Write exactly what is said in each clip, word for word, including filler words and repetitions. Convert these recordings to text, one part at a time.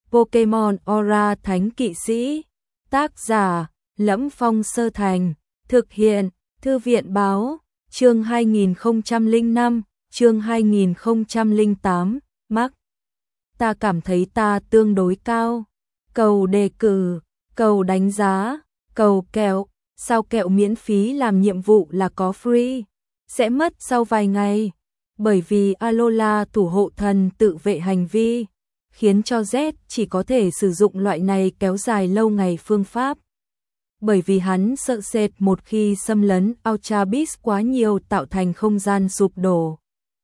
Pokemon Aura Thánh Kỵ Sĩ. Tác giả: Lẫm Phong Sơ Thành. Thực hiện: Thư viện báo. Chương hai nghìn không trăm lẻ năm, chương hai nghìn không trăm lẻ tám. Mark. Ta cảm thấy ta tương đối cao. Cầu đề cử, cầu đánh giá, cầu kẹo. Sao kẹo miễn phí làm nhiệm vụ là có free? Sẽ mất sau vài ngày. Bởi vì Alola thủ hộ thần tự vệ hành vi, khiến cho Z chỉ có thể sử dụng loại này kéo dài lâu ngày phương pháp. Bởi vì hắn sợ sệt một khi xâm lấn Ultra Beast quá nhiều tạo thành không gian sụp đổ.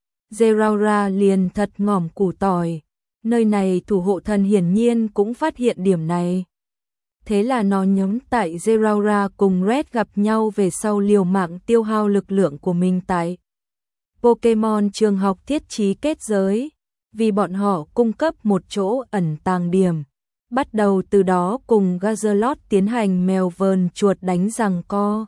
Zeraora liền thật ngỏm củ tỏi. Nơi này thủ hộ thần hiển nhiên cũng phát hiện điểm này. Thế là nó nhắm tại Zeraora cùng Red gặp nhau về sau liều mạng tiêu hao lực lượng của mình tại Pokemon trường học thiết trí kết giới, vì bọn họ cung cấp một chỗ ẩn tàng điểm. Bắt đầu từ đó cùng Gazalot tiến hành mèo vờn chuột đánh giằng co.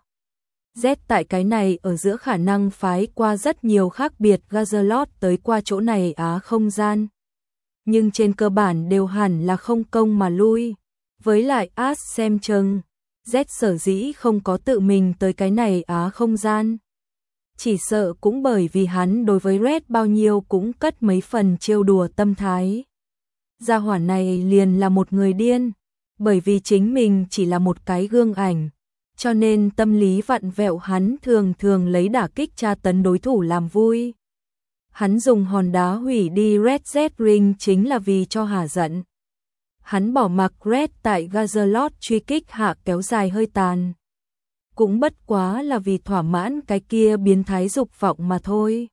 Z tại cái này ở giữa khả năng phái qua rất nhiều khác biệt Gazalot tới qua chỗ này á không gian. Nhưng trên cơ bản đều hẳn là không công mà lui. Với lại Ash xem chừng, Z sở dĩ không có tự mình tới cái này á không gian. Chỉ sợ cũng bởi vì hắn đối với Red bao nhiêu cũng cất mấy phần trêu đùa tâm thái. Gia hỏa này liền là một người điên, bởi vì chính mình chỉ là một cái gương ảnh, cho nên tâm lý vặn vẹo hắn thường thường lấy đả kích tra tấn đối thủ làm vui. Hắn dùng hòn đá hủy đi Red Z Ring chính là vì cho hả giận. Hắn bỏ mặc Red tại Gazalot truy kích hạ kéo dài hơi tàn. Cũng bất quá là vì thỏa mãn cái kia biến thái dục vọng mà thôi.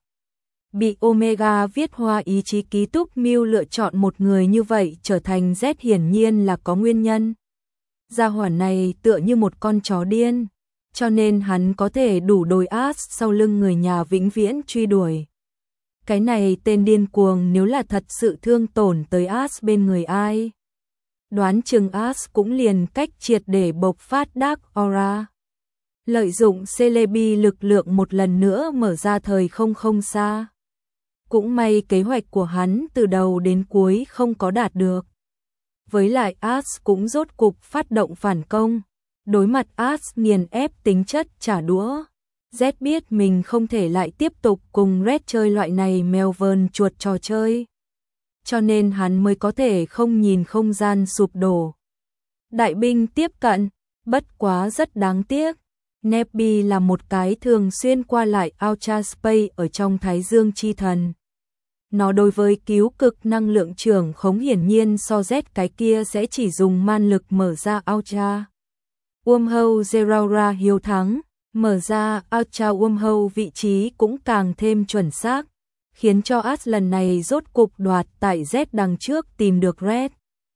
Bị Omega viết hoa ý chí ký túc Mew lựa chọn một người như vậy trở thành Z hiển nhiên là có nguyên nhân. Gia hỏa này tựa như một con chó điên, cho nên hắn có thể đủ đồi Ash sau lưng người nhà vĩnh viễn truy đuổi. Cái này tên điên cuồng nếu là thật sự thương tổn tới Ash bên người ai. Đoán chừng Ash cũng liền cách triệt để bộc phát Dark Aura. Lợi dụng Celebi lực lượng một lần nữa mở ra thời không không xa. Cũng may kế hoạch của hắn từ đầu đến cuối không có đạt được. Với lại Ash cũng rốt cục phát động phản công. Đối mặt Ash nghiền ép tính chất trả đũa. Z biết mình không thể lại tiếp tục cùng Red chơi loại này mèo vờn chuột trò chơi. Cho nên hắn mới có thể không nhìn không gian sụp đổ. Đại binh tiếp cận, bất quá rất đáng tiếc. Nebby là một cái thường xuyên qua lại Ultra Space ở trong Thái Dương chi thần. Nó đối với cứu cực năng lượng trưởng khống hiển nhiên so Z cái kia sẽ chỉ dùng man lực mở ra Ultra Wormhole. Zeraora hiếu thắng, mở ra Ultra Wormhole vị trí cũng càng thêm chuẩn xác, khiến cho Ash lần này rốt cục đoạt tại Z đằng trước tìm được Red.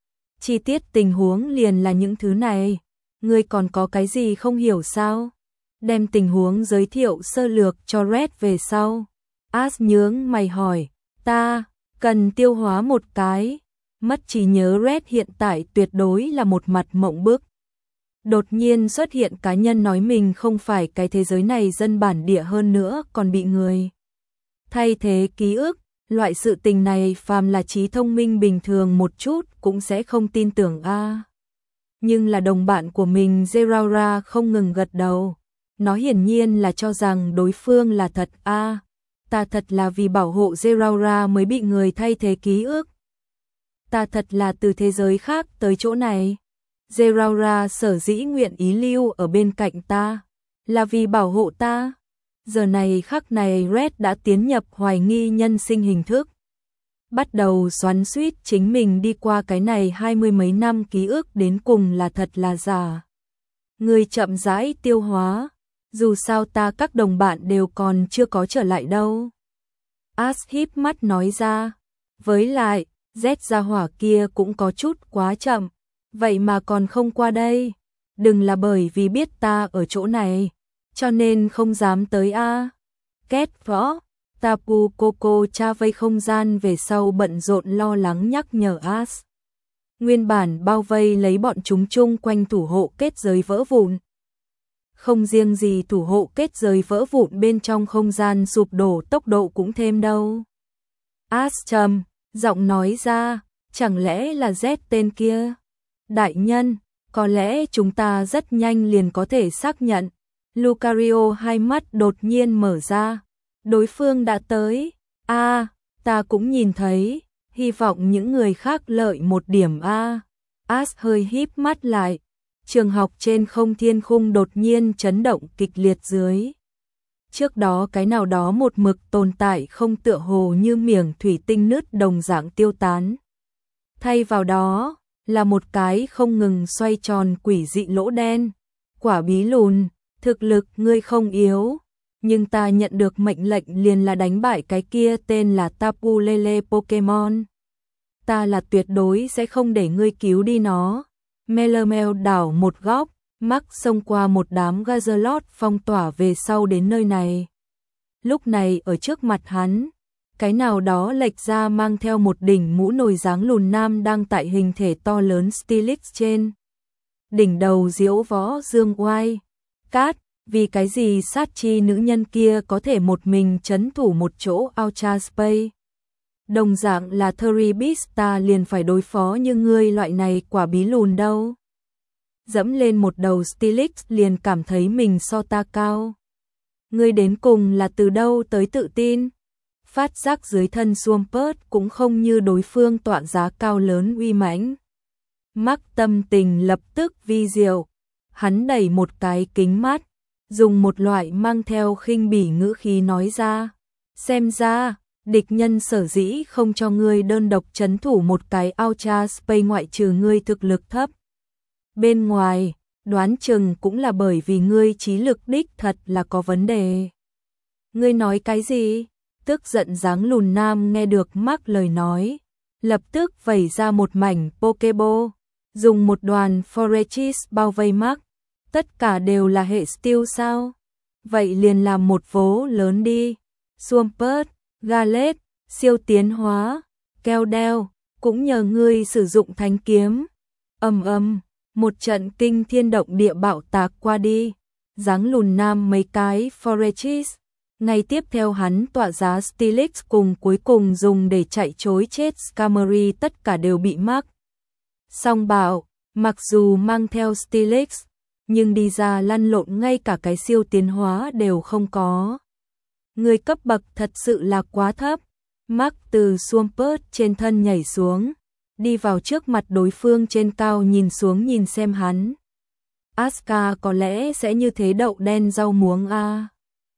Chi tiết tình huống liền là những thứ này, ngươi còn có cái gì không hiểu sao? Đem tình huống giới thiệu sơ lược cho Red về sau. Ash nhướng mày hỏi, ta cần tiêu hóa một cái. Mất trí nhớ Red hiện tại tuyệt đối là một mặt mộng bức. Đột nhiên xuất hiện cá nhân nói mình không phải cái thế giới này dân bản địa hơn nữa còn bị người thay thế ký ức. Loại sự tình này phàm là trí thông minh bình thường một chút cũng sẽ không tin tưởng a. À. Nhưng là đồng bạn của mình Zeraora không ngừng gật đầu. Nó hiển nhiên là cho rằng đối phương là thật a. À, ta thật là vì bảo hộ Zeraora mới bị người thay thế ký ức. Ta thật là từ thế giới khác tới chỗ này. Zeraora sở dĩ nguyện ý lưu ở bên cạnh ta, là vì bảo hộ ta. Giờ này khắc này Red đã tiến nhập hoài nghi nhân sinh hình thức. Bắt đầu xoắn xuýt chính mình đi qua cái này hai mươi mấy năm ký ức đến cùng là thật là giả. Người chậm rãi tiêu hóa. Dù sao ta các đồng bạn đều còn chưa có trở lại đâu. Ash híp mắt nói ra. Với lại, Z gia hỏa kia cũng có chút quá chậm. Vậy mà còn không qua đây. Đừng là bởi vì biết ta ở chỗ này, cho nên không dám tới a. À. Kết võ, Tapu Koko cha vây không gian về sau bận rộn lo lắng nhắc nhở Ash. Nguyên bản bao vây lấy bọn chúng chung quanh thủ hộ kết giới vỡ vụn. Không riêng gì thủ hộ kết giới vỡ vụn bên trong không gian sụp đổ tốc độ cũng thêm đâu. Ash trầm giọng nói ra, Chẳng lẽ là Z tên kia? Đại nhân, có lẽ chúng ta rất nhanh liền có thể xác nhận. Lucario hai mắt đột nhiên mở ra. Đối phương đã tới. A, à, ta cũng nhìn thấy. Hy vọng những người khác lợi một điểm a. À. Ash hơi híp mắt lại. Trường học trên không thiên khung đột nhiên chấn động kịch liệt dưới. Trước đó cái nào đó một mực tồn tại không tựa hồ như miệng thủy tinh nứt đồng dạng tiêu tán. Thay vào đó là một cái không ngừng xoay tròn quỷ dị lỗ đen. Quả bí lùn, thực lực ngươi không yếu, nhưng ta nhận được mệnh lệnh liền là đánh bại cái kia tên là Tapu Lele Pokemon. Ta là tuyệt đối sẽ không để ngươi cứu đi nó. Melamel đảo một góc, Mark xông qua một đám Gazalot phong tỏa về sau đến nơi này. Lúc này ở trước mặt hắn, cái nào đó lệch ra mang theo một đỉnh mũ nồi dáng lùn nam đang tại hình thể to lớn Steelix trên. Đỉnh đầu diễu võ dương oai. Cát, vì cái gì sát chi nữ nhân kia có thể một mình trấn thủ một chỗ Ultra Space. Đồng dạng là Theribis ta liền phải đối phó như ngươi loại này quả bí lùn đâu. Dẫm lên một đầu Steelix liền cảm thấy mình so ta cao. Ngươi đến cùng là từ đâu tới tự tin? Phát giác dưới thân Swampert cũng không như đối phương tọa giá cao lớn uy mãnh. Mark tâm tình lập tức vi diệu. Hắn đẩy một cái kính mắt, dùng một loại mang theo khinh bỉ ngữ khí nói ra. Xem ra, địch nhân sở dĩ không cho ngươi đơn độc trấn thủ một cái Ultra Space ngoại trừ ngươi thực lực thấp. Bên ngoài, đoán chừng cũng là bởi vì ngươi trí lực đích thật là có vấn đề. Ngươi nói cái gì? Tức giận dáng lùn nam nghe được Mark lời nói, lập tức vẩy ra một mảnh Pokeball, dùng một đoàn Forechis bao vây Mark. Tất cả đều là hệ Steel sao? Vậy liền làm một vố lớn đi. Swampert, Gallet, siêu tiến hóa, keo đeo, cũng nhờ ngươi sử dụng thánh kiếm. Ầm ầm, một trận kinh thiên động địa bạo tạc qua đi. Dáng lùn nam mấy cái Forechis. Ngay tiếp theo hắn tọa giá Steelix cùng cuối cùng dùng để chạy chối chết Skarmory tất cả đều bị Mark. Song bảo, mặc dù mang theo Steelix, nhưng đi ra lăn lộn ngay cả cái siêu tiến hóa đều không có. Người cấp bậc thật sự là quá thấp. Mark từ Swampert trên thân nhảy xuống, đi vào trước mặt đối phương trên cao nhìn xuống nhìn xem hắn. Asuka có lẽ sẽ như thế đậu đen rau muống a. À.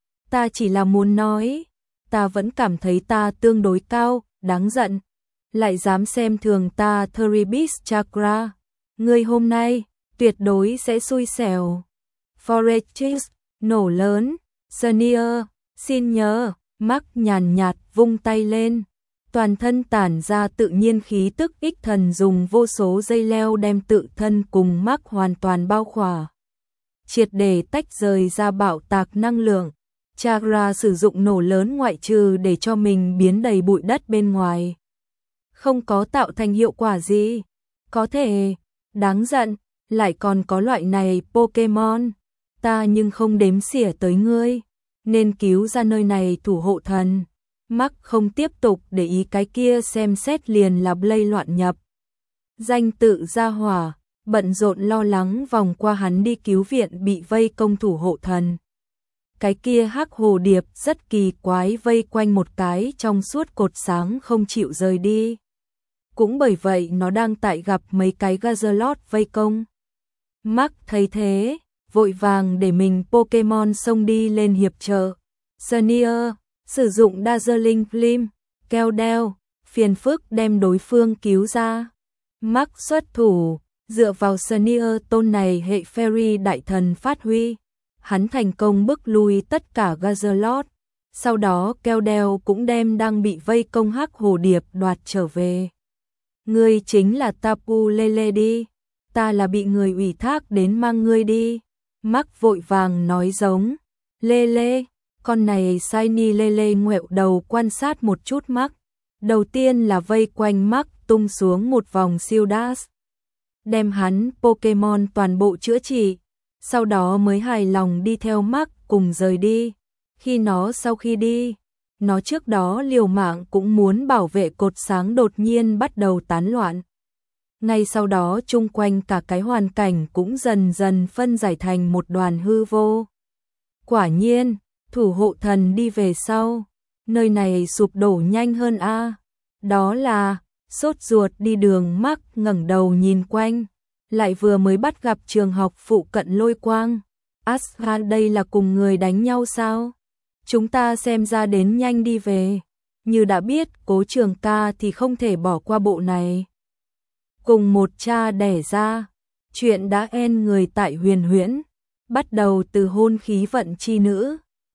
Ta chỉ là muốn nói, ta vẫn cảm thấy ta tương đối cao, đáng giận. Lại dám xem thường ta Theribis Chakra. Ngươi hôm nay tuyệt đối sẽ xui xẻo. Forechis, nổ lớn, Senior, xin nhớ, Mark nhàn nhạt vung tay lên. Toàn thân tản ra tự nhiên khí tức ích thần dùng vô số dây leo đem tự thân cùng Mark hoàn toàn bao khỏa. Triệt để tách rời ra bạo tạc năng lượng. Chakra sử dụng nổ lớn ngoại trừ để cho mình biến đầy bụi đất bên ngoài. Không có tạo thành hiệu quả gì. Có thể, đáng giận, lại còn có loại này Pokemon. Ta nhưng không đếm xỉa tới ngươi, nên cứu ra nơi này thủ hộ thần. Mark không tiếp tục để ý cái kia xem xét liền là Blade loạn nhập. Danh tự gia hỏa, bận rộn lo lắng vòng qua hắn đi cứu viện bị vây công thủ hộ thần. Cái kia hắc hồ điệp rất kỳ quái vây quanh một cái trong suốt cột sáng không chịu rời đi. Cũng bởi vậy nó đang tại gặp mấy cái Gazalot vây công. Mark thấy thế, vội vàng để mình Pokemon xông đi lên hiệp trợ. Senior, sử dụng Dazzling Gleam, keo đeo, phiền phức đem đối phương cứu ra. Mark xuất thủ, dựa vào Senior tôn này hệ Fairy đại thần phát huy. Hắn thành công bức lui tất cả Gazalot. Sau đó keo đeo cũng đem đang bị vây công hắc hồ điệp đoạt trở về. Ngươi chính là Tapu Lele đi. Ta là bị người ủy thác đến mang ngươi đi. Mark vội vàng nói giống. Lele, con này Shiny Lele ngoẹo đầu quan sát một chút Mark. Đầu tiên là vây quanh Mark tung xuống một vòng siêu dash. Đem hắn Pokemon toàn bộ chữa trị. Sau đó mới hài lòng đi theo Mark cùng rời đi. Khi nó sau khi đi, nó trước đó liều mạng cũng muốn bảo vệ cột sáng đột nhiên bắt đầu tán loạn. Ngay sau đó chung quanh cả cái hoàn cảnh cũng dần dần phân giải thành một đoàn hư vô. Quả nhiên, thủ hộ thần đi về sau, nơi này sụp đổ nhanh hơn a. Đó là, sốt ruột đi đường Mark ngẩng đầu nhìn quanh, lại vừa mới bắt gặp trường học phụ cận lôi quang. Asgard đây là cùng người đánh nhau sao? Chúng ta xem ra đến nhanh đi về. Như đã biết Cố Trường Ca thì không thể bỏ qua bộ này. Cùng một cha đẻ ra, chuyện đã en người tại Huyền Huyễn, bắt đầu từ hôn khí vận chi nữ.